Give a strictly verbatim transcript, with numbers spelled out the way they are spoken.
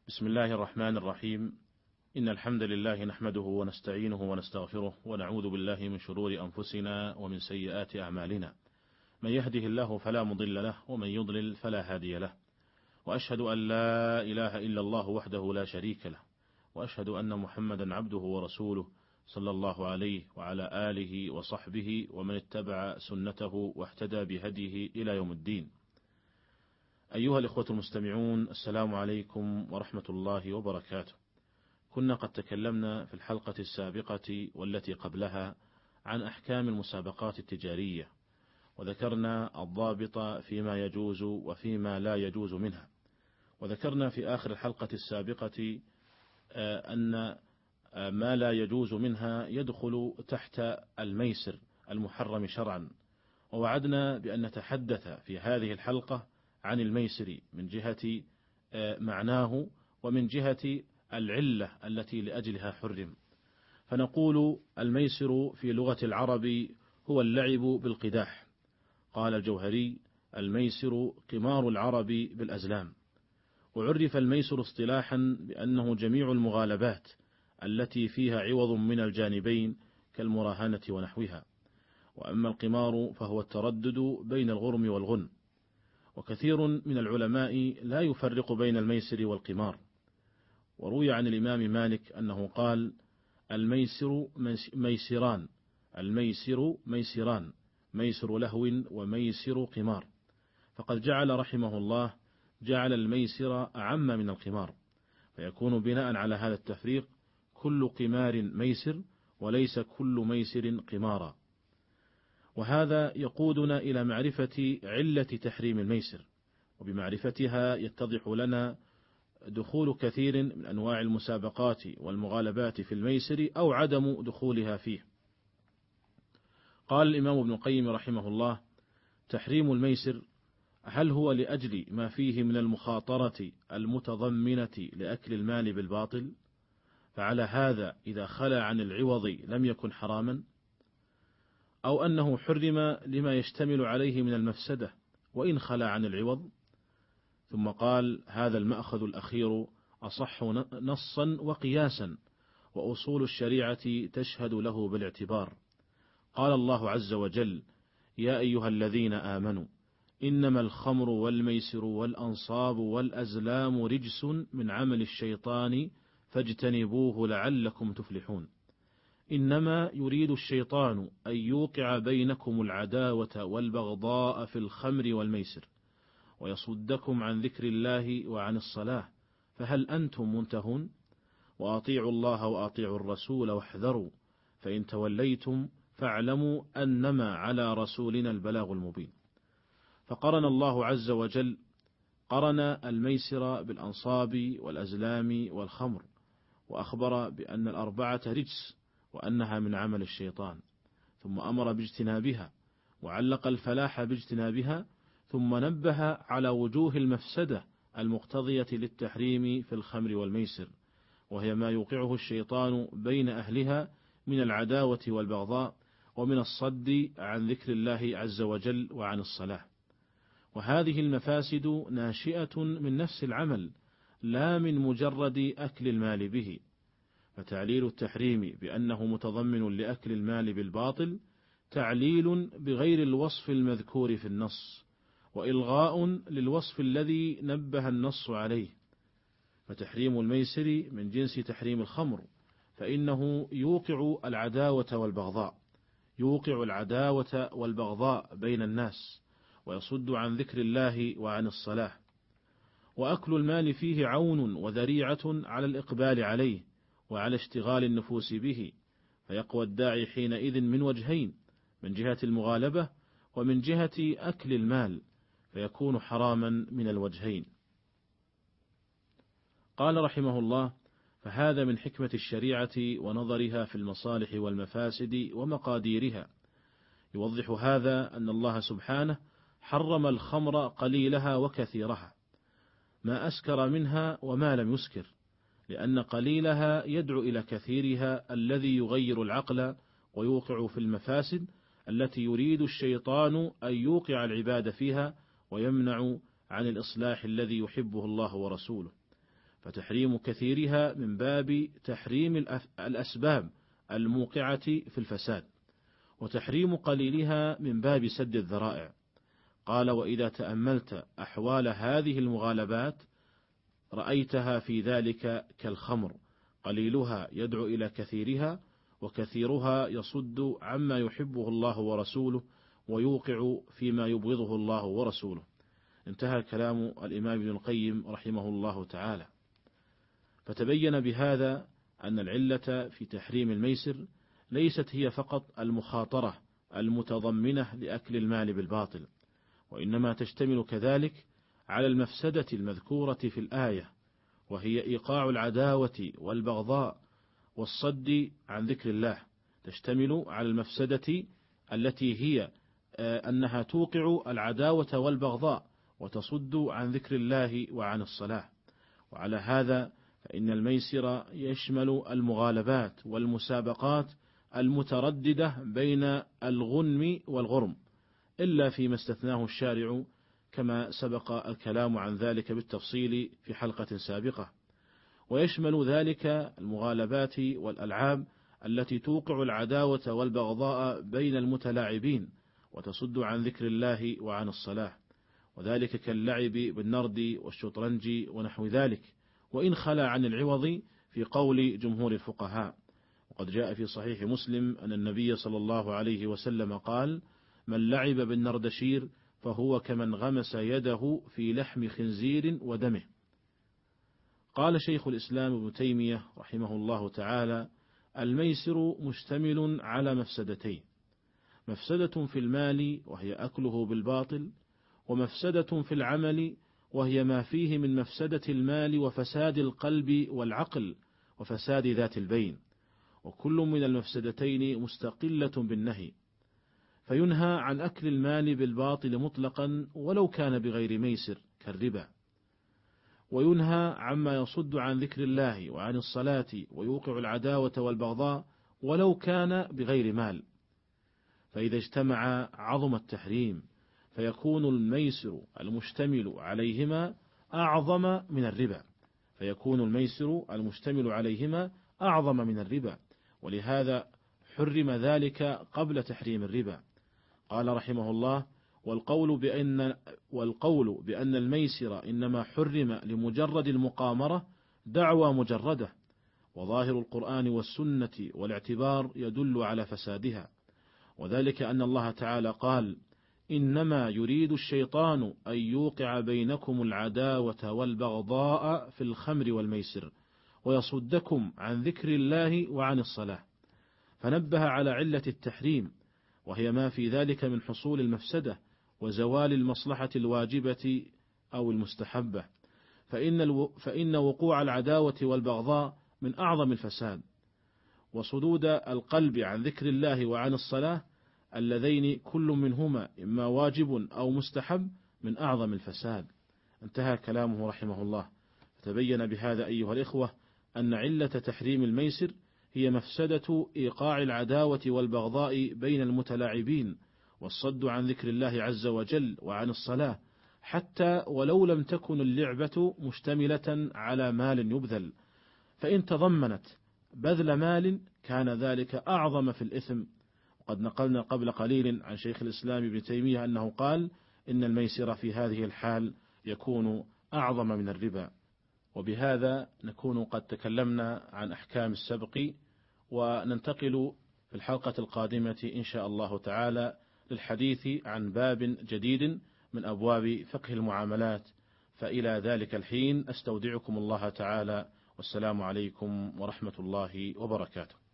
بسم الله الرحمن الرحيم. إن الحمد لله نحمده ونستعينه ونستغفره ونعوذ بالله من شرور أنفسنا ومن سيئات أعمالنا. من يهده الله فلا مضل له ومن يضلل فلا هادي له، وأشهد أن لا إله إلا الله وحده لا شريك له، وأشهد أن محمدا عبده ورسوله صلى الله عليه وعلى آله وصحبه ومن اتبع سنته واهتدى بهديه إلى يوم الدين. أيها الإخوة المستمعون، السلام عليكم ورحمة الله وبركاته. كنا قد تكلمنا في الحلقة السابقة والتي قبلها عن أحكام المسابقات التجارية، وذكرنا الضابط فيما يجوز وفيما لا يجوز منها، وذكرنا في آخر الحلقة السابقة أن ما لا يجوز منها يدخل تحت الميسر المحرم شرعا، ووعدنا بأن نتحدث في هذه الحلقة عن الميسر من جهة معناه ومن جهة العلة التي لأجلها حرم. فنقول الميسر في لغة العرب هو اللعب بالقداح. قال الجوهري: الميسر قمار العرب بالأزلام. وعرف الميسر اصطلاحا بأنه جميع المغالبات التي فيها عوض من الجانبين كالمراهنة ونحوها. وأما القمار فهو التردد بين الغرم والغنم. وكثير من العلماء لا يفرق بين الميسر والقمار. وروي عن الإمام مالك أنه قال: الميسر ميسران، الميسر ميسران، ميسر لهو وميسر قمار. فقد جعل رحمه الله جعل الميسر أعم من القمار، فيكون بناء على هذا التفريق كل قمار ميسر وليس كل ميسر قمارا. وهذا يقودنا إلى معرفة علة تحريم الميسر، وبمعرفتها يتضح لنا دخول كثير من أنواع المسابقات والمغالبات في الميسر أو عدم دخولها فيه. قال الإمام ابن القيم رحمه الله: تحريم الميسر هل هو لأجل ما فيه من المخاطرة المتضمنة لأكل المال بالباطل؟ فعلى هذا إذا خلا عن العوض لم يكن حراما، أو أنه حرم لما يشتمل عليه من المفسدة وإن خلا عن العوض. ثم قال: هذا المأخذ الأخير أصح نصا وقياسا، وأصول الشريعة تشهد له بالاعتبار. قال الله عز وجل: يا أيها الذين آمنوا إنما الخمر والميسر والأنصاب والأزلام رجس من عمل الشيطان فاجتنبوه لعلكم تفلحون. إنما يريد الشيطان أن يوقع بينكم العداوة والبغضاء في الخمر والميسر ويصدكم عن ذكر الله وعن الصلاة، فهل أنتم منتهون؟ وأطيعوا الله وأطيعوا الرسول واحذروا، فإن توليتم فاعلموا أنما على رسولنا البلاغ المبين. فقرن الله عز وجل قرن الميسر بالأنصاب والأزلام والخمر، وأخبر بأن الأربعة رجس وأنها من عمل الشيطان، ثم أمر باجتنابها، وعلق الفلاح باجتنابها، ثم نبه على وجوه المفسدة المقتضية للتحريم في الخمر والميسر، وهي ما يوقعه الشيطان بين أهلها من العداوة والبغضاء ومن الصد عن ذكر الله عز وجل وعن الصلاة. وهذه المفاسد ناشئة من نفس العمل لا من مجرد أكل المال به. فتعليل التحريم بأنه متضمن لأكل المال بالباطل تعليل بغير الوصف المذكور في النص، وإلغاء للوصف الذي نبه النص عليه. فتحريم الميسر من جنس تحريم الخمر، فإنه يوقع العداوة والبغضاء يوقع العداوة والبغضاء بين الناس، ويصد عن ذكر الله وعن الصلاة. وأكل المال فيه عون وذريعة على الإقبال عليه وعلى اشتغال النفوس به، فيقوى الداعي حينئذ من وجهين: من جهة المغالبة ومن جهة أكل المال، فيكون حراما من الوجهين. قال رحمه الله: فهذا من حكمة الشريعة ونظرها في المصالح والمفاسد ومقاديرها. يوضح هذا أن الله سبحانه حرم الخمر قليلها وكثيرها، ما أسكر منها وما لم يسكر، لأن قليلها يدعو إلى كثيرها الذي يغير العقل ويوقع في المفاسد التي يريد الشيطان أن يوقع العباد فيها ويمنع عن الإصلاح الذي يحبه الله ورسوله. فتحريم كثيرها من باب تحريم الأسباب الموقعة في الفساد، وتحريم قليلها من باب سد الذرائع. قال: وإذا تأملت أحوال هذه المغالبات رأيتها في ذلك كالخمر، قليلها يدعو إلى كثيرها، وكثيرها يصد عما يحبه الله ورسوله ويوقع فيما يبغضه الله ورسوله. انتهى كلام الإمام ابن القيم رحمه الله تعالى. فتبين بهذا أن العلة في تحريم الميسر ليست هي فقط المخاطرة المتضمنة لأكل المال بالباطل، وإنما تشتمل كذلك على المفسدة المذكورة في الآية، وهي إيقاع العداوة والبغضاء والصد عن ذكر الله. تشتمل على المفسدة التي هي أنها توقع العداوة والبغضاء وتصد عن ذكر الله وعن الصلاة. وعلى هذا فإن الميسر يشمل المغالبات والمسابقات المترددة بين الغنم والغرم، إلا فيما استثناه الشارع كما سبق الكلام عن ذلك بالتفصيل في حلقة سابقة. ويشمل ذلك المغالبات والألعاب التي توقع العداوة والبغضاء بين المتلاعبين وتصد عن ذكر الله وعن الصلاة، وذلك كاللعب بالنرد والشطرنج ونحو ذلك، وإن خلا عن العوض في قول جمهور الفقهاء. وقد جاء في صحيح مسلم أن النبي صلى الله عليه وسلم قال: من لعب بالنردشير فهو كمن غمس يده في لحم خنزير ودمه. قال شيخ الإسلام ابن تيمية رحمه الله تعالى: الميسر مشتمل على مفسدتين: مفسدة في المال وهي أكله بالباطل، ومفسدة في العمل وهي ما فيه من مفسدة المال وفساد القلب والعقل وفساد ذات البين، وكل من المفسدتين مستقلة بالنهي، فينهى عن أكل المال بالباطل مطلقا ولو كان بغير ميسر كالربا، وينهى عما يصد عن ذكر الله وعن الصلاة ويوقع العداوة والبغضاء ولو كان بغير مال. فإذا اجتمع عظم التحريم، فيكون الميسر المشتمل عليهما أعظم من الربا فيكون الميسر المشتمل عليهما أعظم من الربا ولهذا حرم ذلك قبل تحريم الربا. قال رحمه الله: والقول بأن, والقول بأن الميسر إنما حرم لمجرد المقامرة دعوى مجردة، وظاهر القرآن والسنة والاعتبار يدل على فسادها، وذلك أن الله تعالى قال: إنما يريد الشيطان أن يوقع بينكم العداوة والبغضاء في الخمر والميسر ويصدكم عن ذكر الله وعن الصلاة، فنبه على علة التحريم، وهي ما في ذلك من حصول المفسدة وزوال المصلحة الواجبة أو المستحبة، فإن, الو... فإن وقوع العداوة والبغضاء من أعظم الفساد، وصدود القلب عن ذكر الله وعن الصلاة اللذين كل منهما إما واجب أو مستحب من أعظم الفساد. انتهى كلامه رحمه الله. فتبين بهذا أيها الإخوة أن علة تحريم الميسر هي مفسدة إيقاع العداوة والبغضاء بين المتلاعبين والصد عن ذكر الله عز وجل وعن الصلاة، حتى ولو لم تكن اللعبة مشتملة على مال يبذل، فإن تضمنت بذل مال كان ذلك أعظم في الإثم. وقد نقلنا قبل قليل عن شيخ الإسلام ابن تيمية أنه قال: إن الميسر في هذه الحال يكون أعظم من الربا. وبهذا نكون قد تكلمنا عن أحكام السبق، وننتقل في الحلقة القادمة إن شاء الله تعالى للحديث عن باب جديد من أبواب فقه المعاملات. فإلى ذلك الحين أستودعكم الله تعالى، والسلام عليكم ورحمة الله وبركاته.